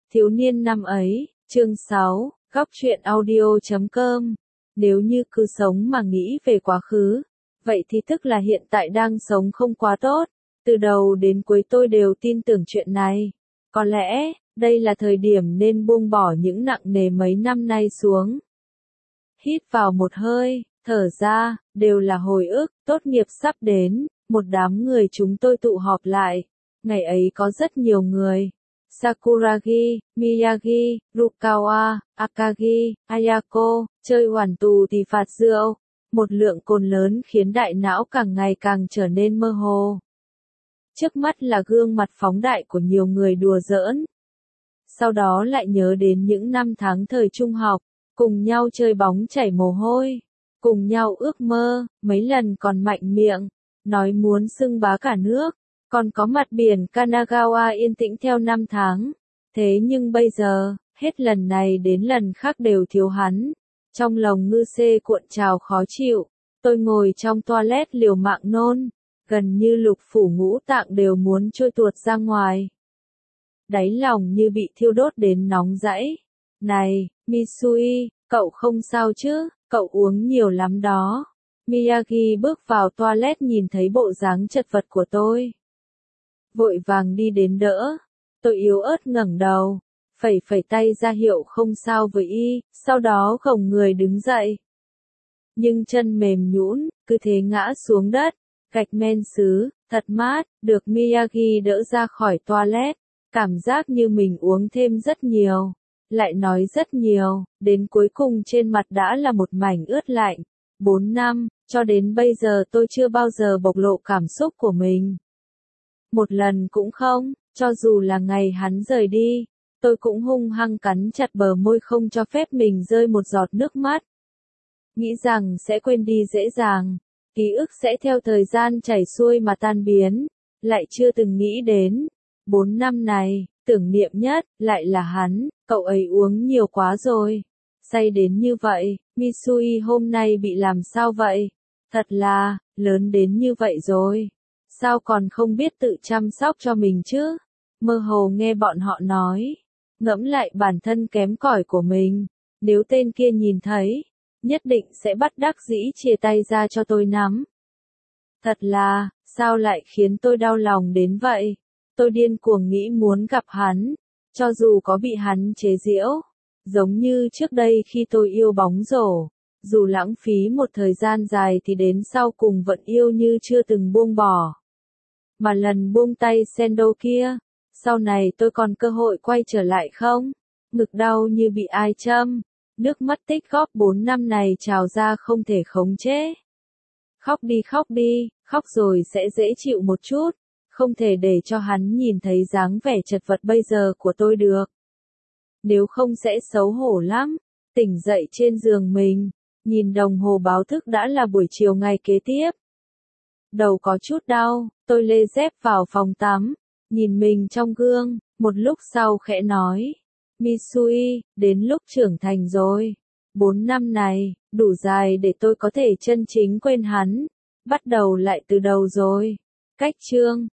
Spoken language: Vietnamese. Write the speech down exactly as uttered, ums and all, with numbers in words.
Thiếu niên năm ấy, chương sáu, góc truyện audio chấm com. Nếu như cứ sống mà nghĩ về quá khứ, vậy thì tức là hiện tại đang sống không quá tốt. Từ đầu đến cuối tôi đều tin tưởng chuyện này. Có lẽ, đây là thời điểm nên buông bỏ những nặng nề mấy năm nay xuống. Hít vào một hơi, thở ra, đều là hồi ức, tốt nghiệp sắp đến, một đám người chúng tôi tụ họp lại. Ngày ấy có rất nhiều người. Sakuragi, Miyagi, Rukawa, Akagi, Ayako, chơi hoàn tù thì phạt rượu. Một lượng cồn lớn khiến đại não càng ngày càng trở nên mơ hồ. Trước mắt là gương mặt phóng đại của nhiều người đùa giỡn. Sau đó lại nhớ đến những năm tháng thời trung học, cùng nhau chơi bóng chảy mồ hôi, cùng nhau ước mơ, mấy lần còn mạnh miệng, nói muốn xưng bá cả nước. Còn có mặt biển Kanagawa yên tĩnh theo năm tháng. Thế nhưng bây giờ, hết lần này đến lần khác đều thiếu hắn. Trong lòng ngư xê cuộn trào khó chịu, tôi ngồi trong toilet liều mạng nôn, gần như lục phủ ngũ tạng đều muốn trôi tuột ra ngoài. Đáy lòng như bị thiêu đốt đến nóng rẫy. Này, Misui, cậu không sao chứ, cậu uống nhiều lắm đó. Miyagi bước vào toilet nhìn thấy bộ dáng chật vật của tôi. Vội vàng đi đến đỡ. Tôi yếu ớt ngẩng đầu, phẩy phẩy tay ra hiệu không sao với y, sau đó gồng người đứng dậy. Nhưng chân mềm nhũn, cứ thế ngã xuống đất. Gạch men sứ, thật mát, được Miyagi đỡ ra khỏi toilet. Cảm giác như mình uống thêm rất nhiều, lại nói rất nhiều, đến cuối cùng trên mặt đã là một mảnh ướt lạnh. Bốn năm, cho đến bây giờ tôi chưa bao giờ bộc lộ cảm xúc của mình. Một lần cũng không, cho dù là ngày hắn rời đi, tôi cũng hung hăng cắn chặt bờ môi không cho phép mình rơi một giọt nước mắt. Nghĩ rằng sẽ quên đi dễ dàng, ký ức sẽ theo thời gian chảy xuôi mà tan biến, lại chưa từng nghĩ đến. Bốn năm này, tưởng niệm nhất, lại là hắn, cậu ấy uống nhiều quá rồi. Say đến như vậy, Misui hôm nay bị làm sao vậy? Thật là, lớn đến như vậy rồi. Sao còn không biết tự chăm sóc cho mình chứ? Mơ hồ nghe bọn họ nói. Ngẫm lại bản thân kém cỏi của mình. Nếu tên kia nhìn thấy, nhất định sẽ bắt đắc dĩ chia tay ra cho tôi nắm. Thật là, sao lại khiến tôi đau lòng đến vậy? Tôi điên cuồng nghĩ muốn gặp hắn, cho dù có bị hắn chế giễu. Giống như trước đây khi tôi yêu bóng rổ, dù lãng phí một thời gian dài thì đến sau cùng vẫn yêu như chưa từng buông bỏ. Mà lần buông tay Sendo kia, sau này tôi còn cơ hội quay trở lại không? Ngực đau như bị ai châm, nước mắt tích góp bốn năm này trào ra không thể khống chế. Khóc đi khóc đi, khóc rồi sẽ dễ chịu một chút, không thể để cho hắn nhìn thấy dáng vẻ chật vật bây giờ của tôi được. Nếu không sẽ xấu hổ lắm. Tỉnh dậy trên giường mình, nhìn đồng hồ báo thức đã là buổi chiều ngày kế tiếp. Đầu có chút đau, tôi lê dép vào phòng tắm, nhìn mình trong gương, một lúc sau khẽ nói. Misui, đến lúc trưởng thành rồi. Bốn năm này, đủ dài để tôi có thể chân chính quên hắn. Bắt đầu lại từ đầu rồi. Cách chương